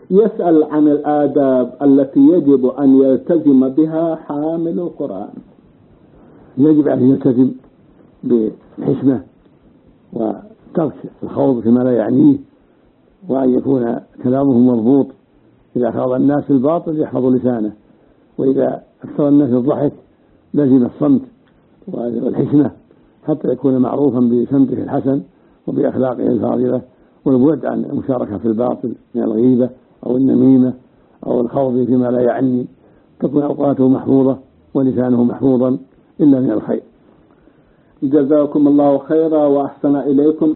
يسأل عن الآداب التي يجب أن يلتزم بها حامل القرآن. يجب أن يلتزم بالحشمة وترك الخوض فيما لا يعنيه، وأن يكون كلامه مضبوط. إذا خاض الناس في الباطل يحفظ لسانه، وإذا أكثر الناس الضحك لزم الصمت والحشمة حتى يكون معروفا بسمته الحسن وبأخلاقه الفاضلة، والبعد عن المشاركة في الباطل من الغيبة أو النميمة أو الخوض فيما لا يعني. تكون أوقاته محفوظة ولسانه محفوظا إلا من الخير. جزاكم الله خيرا وأحسن إليكم.